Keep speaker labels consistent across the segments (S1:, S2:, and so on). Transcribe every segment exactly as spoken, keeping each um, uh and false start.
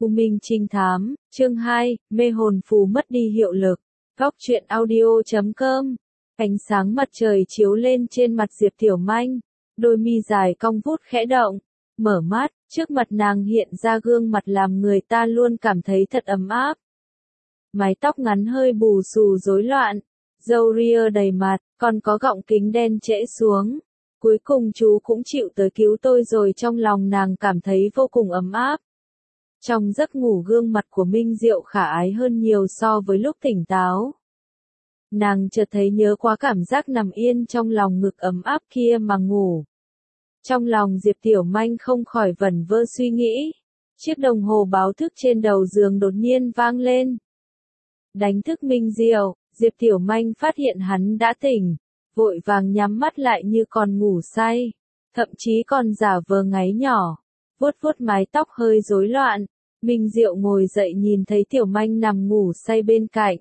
S1: U Minh Trinh Thám, chương hai, mê hồn phù mất đi hiệu lực. Góc truyện audio chấm com. Ánh sáng mặt trời chiếu lên trên mặt Diệp Tiểu Manh, đôi mi dài cong vút khẽ động, mở mắt, trước mặt nàng hiện ra gương mặt làm người ta luôn cảm thấy thật ấm áp. Mái tóc ngắn hơi bù xù rối loạn, râu ria đầy mặt, còn có gọng kính đen trễ xuống. Cuối cùng chú cũng chịu tới cứu tôi rồi, trong lòng nàng cảm thấy vô cùng ấm áp. Trong giấc ngủ gương mặt của Minh Diệu khả ái hơn nhiều so với lúc tỉnh táo. Nàng chợt thấy nhớ quá cảm giác nằm yên trong lòng ngực ấm áp kia mà ngủ. Trong lòng Diệp Tiểu Manh không khỏi vẩn vơ suy nghĩ. Chiếc đồng hồ báo thức trên đầu giường đột nhiên vang lên. Đánh thức Minh Diệu, Diệp Tiểu Manh phát hiện hắn đã tỉnh, vội vàng nhắm mắt lại như còn ngủ say, thậm chí còn giả vờ ngáy nhỏ, vuốt vuốt mái tóc hơi rối loạn. Minh Diệu ngồi dậy nhìn thấy Tiểu Manh nằm ngủ say bên cạnh,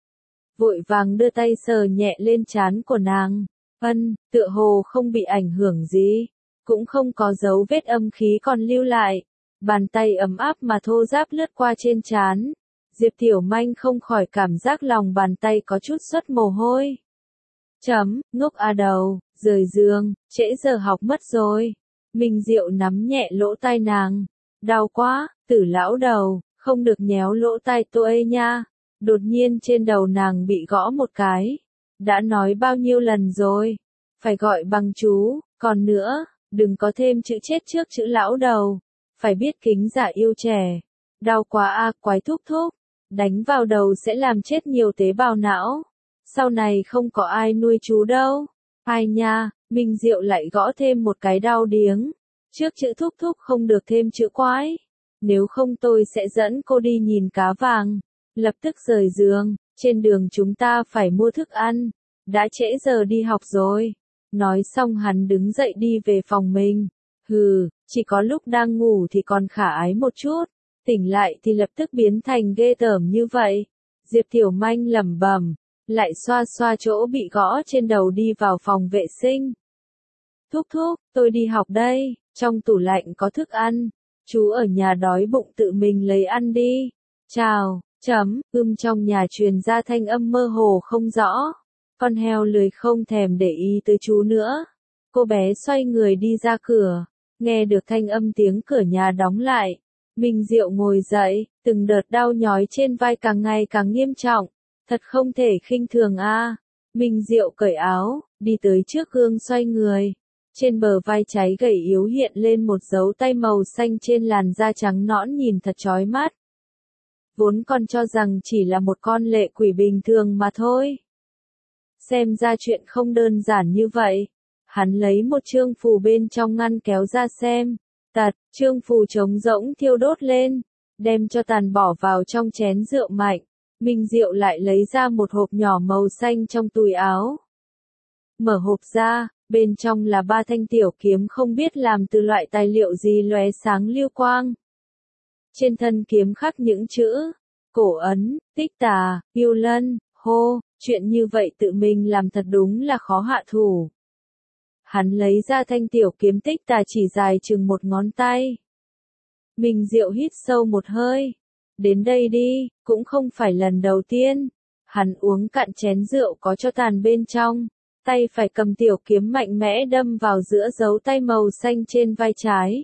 S1: vội vàng đưa tay sờ nhẹ lên trán của nàng. Ân, tựa hồ không bị ảnh hưởng gì, cũng không có dấu vết âm khí còn lưu lại. Bàn tay ấm áp mà thô ráp lướt qua trên trán. Diệp Tiểu Manh không khỏi cảm giác lòng bàn tay có chút xuất mồ hôi. Chấm, ngốc à đầu, rời giường, trễ giờ học mất rồi. Minh Diệu nắm nhẹ lỗ tai nàng. Đau quá, Tử lão đầu, không được nhéo lỗ tai tôi nha. Đột nhiên trên đầu nàng bị gõ một cái. Đã nói bao nhiêu lần rồi, phải gọi bằng chú, còn nữa, đừng có thêm chữ chết trước chữ lão đầu. Phải biết kính giả yêu trẻ. Đau quá a, quái thúc thúc. Đánh vào đầu sẽ làm chết nhiều tế bào não. Sau này không có ai nuôi chú đâu. Ai nha, Minh Diệu lại gõ thêm một cái đau điếng. Trước chữ thúc thúc không được thêm chữ quái. Nếu không tôi sẽ dẫn cô đi nhìn cá vàng. Lập tức rời giường, trên đường chúng ta phải mua thức ăn. Đã trễ giờ đi học rồi. Nói xong hắn đứng dậy đi về phòng mình. Hừ, chỉ có lúc đang ngủ thì còn khả ái một chút. Tỉnh lại thì lập tức biến thành ghê tởm như vậy. Diệp Tiểu Manh lẩm bẩm, lại xoa xoa chỗ bị gõ trên đầu đi vào phòng vệ sinh. Thúc thúc, tôi đi học đây, trong tủ lạnh có thức ăn. Chú ở nhà đói bụng tự mình lấy ăn đi. Chào, chấm, ưm trong nhà truyền ra thanh âm mơ hồ không rõ. Con heo lười không thèm để ý tới chú nữa. Cô bé xoay người đi ra cửa, nghe được thanh âm tiếng cửa nhà đóng lại. Minh Diệu ngồi dậy, từng đợt đau nhói trên vai càng ngày càng nghiêm trọng. Thật không thể khinh thường a. Minh Diệu cởi áo, đi tới trước gương xoay người. Trên bờ vai cháy gầy yếu hiện lên một dấu tay màu xanh trên làn da trắng nõn nhìn thật chói mắt. Vốn còn cho rằng chỉ là một con lệ quỷ bình thường mà thôi. Xem ra chuyện không đơn giản như vậy. Hắn lấy một chương phù bên trong ngăn kéo ra xem. Tật, chương phù trống rỗng thiêu đốt lên, đem cho tàn bỏ vào trong chén rượu mạnh. Minh Diệu lại lấy ra một hộp nhỏ màu xanh trong túi áo. Mở hộp ra, bên trong là ba thanh tiểu kiếm không biết làm từ loại tài liệu gì lóe sáng lưu quang. Trên thân kiếm khắc những chữ, cổ ấn, tích tà, yêu lân, hô, chuyện như vậy tự mình làm thật đúng là khó hạ thủ. Hắn lấy ra thanh tiểu kiếm tích tà chỉ dài chừng một ngón tay. Minh Diệu hít sâu một hơi. Đến đây đi, cũng không phải lần đầu tiên. Hắn uống cạn chén rượu có cho tàn bên trong. Tay phải cầm tiểu kiếm mạnh mẽ đâm vào giữa dấu tay màu xanh trên vai trái.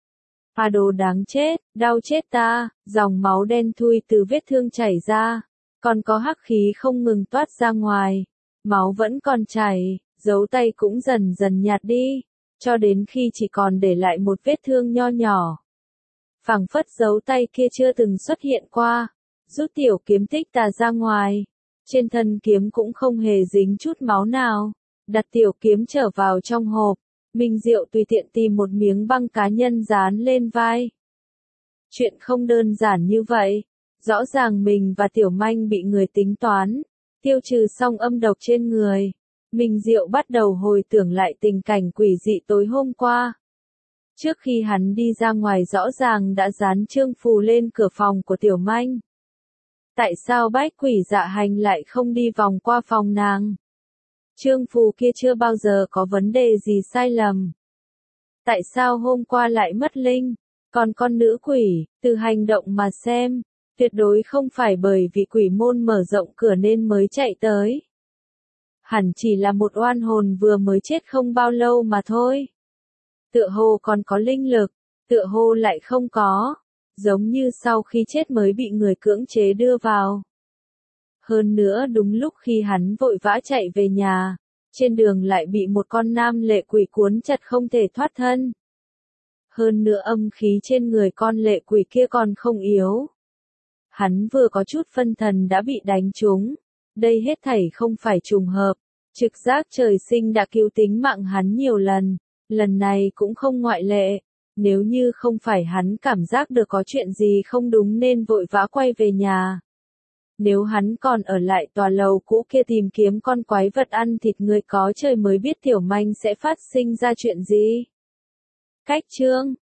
S1: À đồ đáng chết, đau chết ta, dòng máu đen thui từ vết thương chảy ra. Còn có hắc khí không ngừng toát ra ngoài. Máu vẫn còn chảy. Dấu tay cũng dần dần nhạt đi, cho đến khi chỉ còn để lại một vết thương nho nhỏ. Phảng phất dấu tay kia chưa từng xuất hiện qua, rút tiểu kiếm tích tà ra ngoài. Trên thân kiếm cũng không hề dính chút máu nào, đặt tiểu kiếm trở vào trong hộp. Minh Diệu tùy tiện tìm một miếng băng cá nhân dán lên vai. Chuyện không đơn giản như vậy, rõ ràng mình và Tiểu Manh bị người tính toán, tiêu trừ xong âm độc trên người. Minh Diệu bắt đầu hồi tưởng lại tình cảnh quỷ dị tối hôm qua. Trước khi hắn đi ra ngoài rõ ràng đã dán chương phù lên cửa phòng của Tiểu Manh. Tại sao bách quỷ dạ hành lại không đi vòng qua phòng nàng? Chương phù kia chưa bao giờ có vấn đề gì sai lầm. Tại sao hôm qua lại mất linh? Còn con nữ quỷ, từ hành động mà xem, tuyệt đối không phải bởi vì quỷ môn mở rộng cửa nên mới chạy tới. Hẳn chỉ là một oan hồn vừa mới chết không bao lâu mà thôi. Tựa hồ còn có linh lực, tựa hồ lại không có, giống như sau khi chết mới bị người cưỡng chế đưa vào. Hơn nữa đúng lúc khi hắn vội vã chạy về nhà, trên đường lại bị một con nam lệ quỷ cuốn chặt không thể thoát thân. Hơn nữa âm khí trên người con lệ quỷ kia còn không yếu. Hắn vừa có chút phân thần đã bị đánh trúng. Đây hết thảy không phải trùng hợp. Trực giác trời sinh đã cứu tính mạng hắn nhiều lần. Lần này cũng không ngoại lệ. Nếu như không phải hắn cảm giác được có chuyện gì không đúng nên vội vã quay về nhà. Nếu hắn còn ở lại tòa lầu cũ kia tìm kiếm con quái vật ăn thịt người có trời mới biết Tiểu Manh sẽ phát sinh ra chuyện gì. Cách chương